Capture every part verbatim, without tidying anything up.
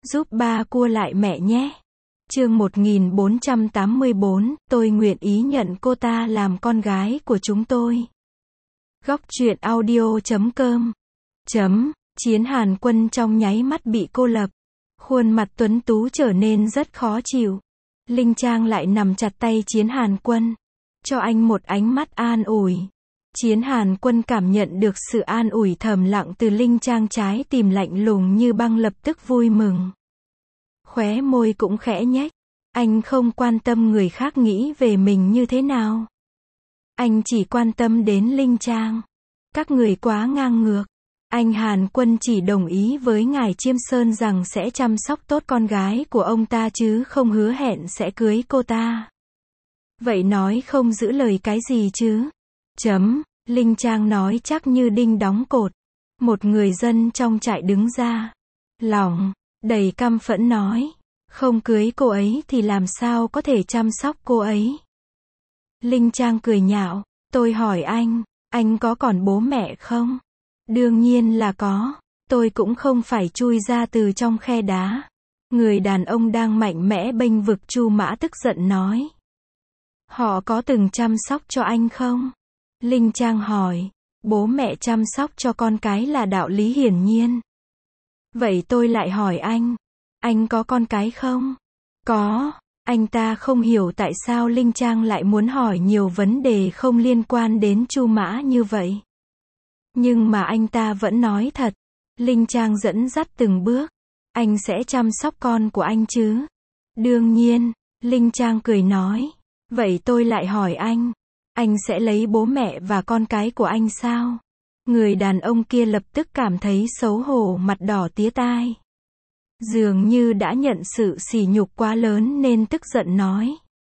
Giúp ba cua lại mẹ nhé. Chương một nghìn bốn trăm tám mươi bốn, tôi nguyện ý nhận cô ta làm con gái của chúng tôi. Góc truyện audio chấm com chấm Chiến Hàn Quân trong nháy mắt bị cô lập. Khuôn mặt tuấn tú trở nên rất khó chịu. Linh Trang lại nằm chặt tay Chiến Hàn Quân, cho anh một ánh mắt an ủi. Chiến Hàn Quân cảm nhận được sự an ủi thầm lặng từ Linh Trang, trái tim lạnh lùng như băng lập tức vui mừng. Khóe môi cũng khẽ nhếch. Anh không quan tâm người khác nghĩ về mình như thế nào. Anh chỉ quan tâm đến Linh Trang. Các người quá ngang ngược. Anh Hàn Quân chỉ đồng ý với ngài Chiêm Sơn rằng sẽ chăm sóc tốt con gái của ông ta chứ không hứa hẹn sẽ cưới cô ta. Vậy nói không giữ lời cái gì chứ? Chấm, Linh Trang nói chắc như đinh đóng cột. Một người dân trong trại đứng ra. Lòng, đầy căm phẫn nói. Không cưới cô ấy thì làm sao có thể chăm sóc cô ấy? Linh Trang cười nhạo. Tôi hỏi anh, anh có còn bố mẹ không? Đương nhiên là có. Tôi cũng không phải chui ra từ trong khe đá. Người đàn ông đang mạnh mẽ bênh vực Chu Mã tức giận nói. Họ có từng chăm sóc cho anh không? Linh Trang hỏi. Bố mẹ chăm sóc cho con cái là đạo lý hiển nhiên. Vậy tôi lại hỏi anh, anh có con cái không? Có. Anh ta không hiểu tại sao Linh Trang lại muốn hỏi nhiều vấn đề không liên quan đến Chu Mã như vậy. Nhưng mà anh ta vẫn nói thật. Linh Trang dẫn dắt từng bước. Anh sẽ chăm sóc con của anh chứ? Đương nhiên. Linh Trang cười nói. Vậy tôi lại hỏi anh, anh sẽ lấy bố mẹ và con cái của anh sao? Người đàn ông kia lập tức cảm thấy xấu hổ, mặt đỏ tía tai. Dường như đã nhận sự sỉ nhục quá lớn nên tức giận nói.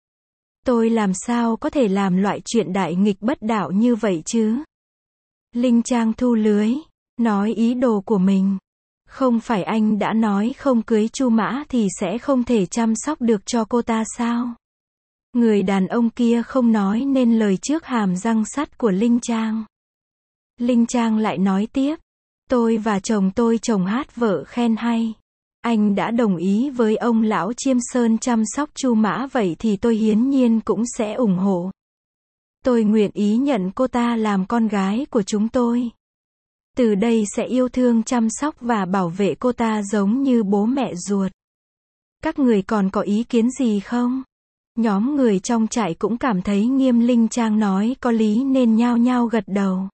Tôi làm sao có thể làm loại chuyện đại nghịch bất đạo như vậy chứ? Linh Trang thu lưới, nói ý đồ của mình. Không phải anh đã nói không cưới Chu Mã thì sẽ không thể chăm sóc được cho cô ta sao? Người đàn ông kia không nói nên lời trước hàm răng sắt của Linh Trang. Linh Trang lại nói tiếp. Tôi và chồng tôi chồng hát vợ khen hay. Anh đã đồng ý với ông lão Chiêm Sơn chăm sóc Chu Mã, vậy thì tôi hiển nhiên cũng sẽ ủng hộ. Tôi nguyện ý nhận cô ta làm con gái của chúng tôi. Từ đây sẽ yêu thương chăm sóc và bảo vệ cô ta giống như bố mẹ ruột. Các người còn có ý kiến gì không? Nhóm người trong trại cũng cảm thấy Nghiêm Linh Trang nói có lý nên nhao nhao gật đầu.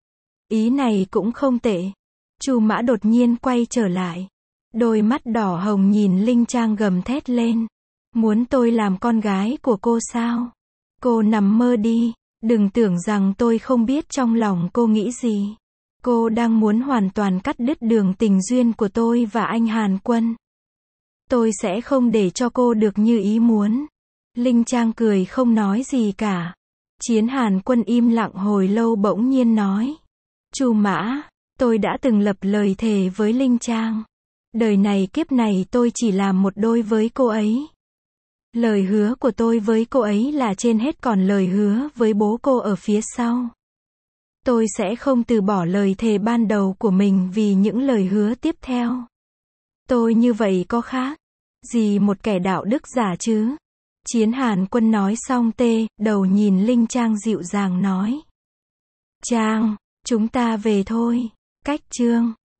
Ý này cũng không tệ. Chu Mã đột nhiên quay trở lại. Đôi mắt đỏ hồng nhìn Linh Trang gầm thét lên. Muốn tôi làm con gái của cô sao? Cô nằm mơ đi. Đừng tưởng rằng tôi không biết trong lòng cô nghĩ gì. Cô đang muốn hoàn toàn cắt đứt đường tình duyên của tôi và anh Hàn Quân. Tôi sẽ không để cho cô được như ý muốn. Linh Trang cười không nói gì cả. Chiến Hàn Quân im lặng hồi lâu bỗng nhiên nói. Chu Mã, tôi đã từng lập lời thề với Linh Trang. Đời này kiếp này tôi chỉ làm một đôi với cô ấy. Lời hứa của tôi với cô ấy là trên hết, còn lời hứa với bố cô ở phía sau. Tôi sẽ không từ bỏ lời thề ban đầu của mình vì những lời hứa tiếp theo. Tôi như vậy có khác gì một kẻ đạo đức giả chứ? Chiến Hàn Quân nói xong tê đầu nhìn Linh Trang dịu dàng nói. Trang, chúng ta về thôi. Cách chương